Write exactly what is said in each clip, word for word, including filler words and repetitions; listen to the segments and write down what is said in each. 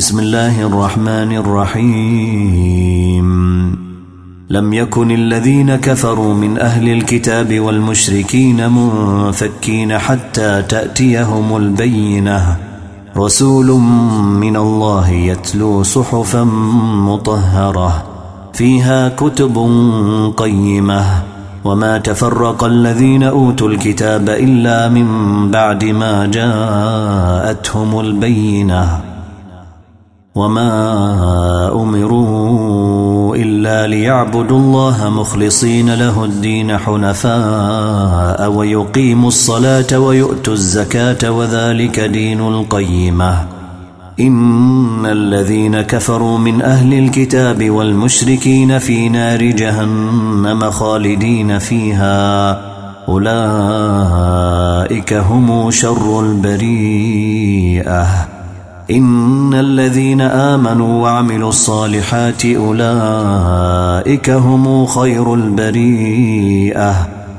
بسم الله الرحمن الرحيم. لم يكن الذين كفروا من أهل الكتاب والمشركين منفكين حتى تأتيهم البينة، رسول من الله يتلو صحفا مطهرة فيها كتب قيمة. وما تفرق الذين أوتوا الكتاب إلا من بعد ما جاءتهم البينة، وما أمروا إلا ليعبدوا الله مخلصين له الدين حنفاء ويقيموا الصلاة ويؤتوا الزكاة وذلك دين القيمة. إن الذين كفروا من أهل الكتاب والمشركين في نار جهنم خالدين فيها، أولئك هم شر البريئة. إن الذين آمنوا وعملوا الصالحات أولئك هم خير البريئة،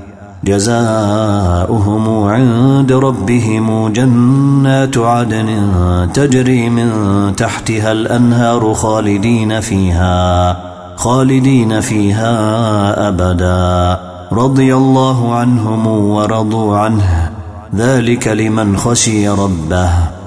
جزاؤهم عند ربهم جنات عدن تجري من تحتها الأنهار خالدين فيها خالدين فيها أبدا، رضي الله عنهم ورضوا عنه، ذلك لمن خشي ربه.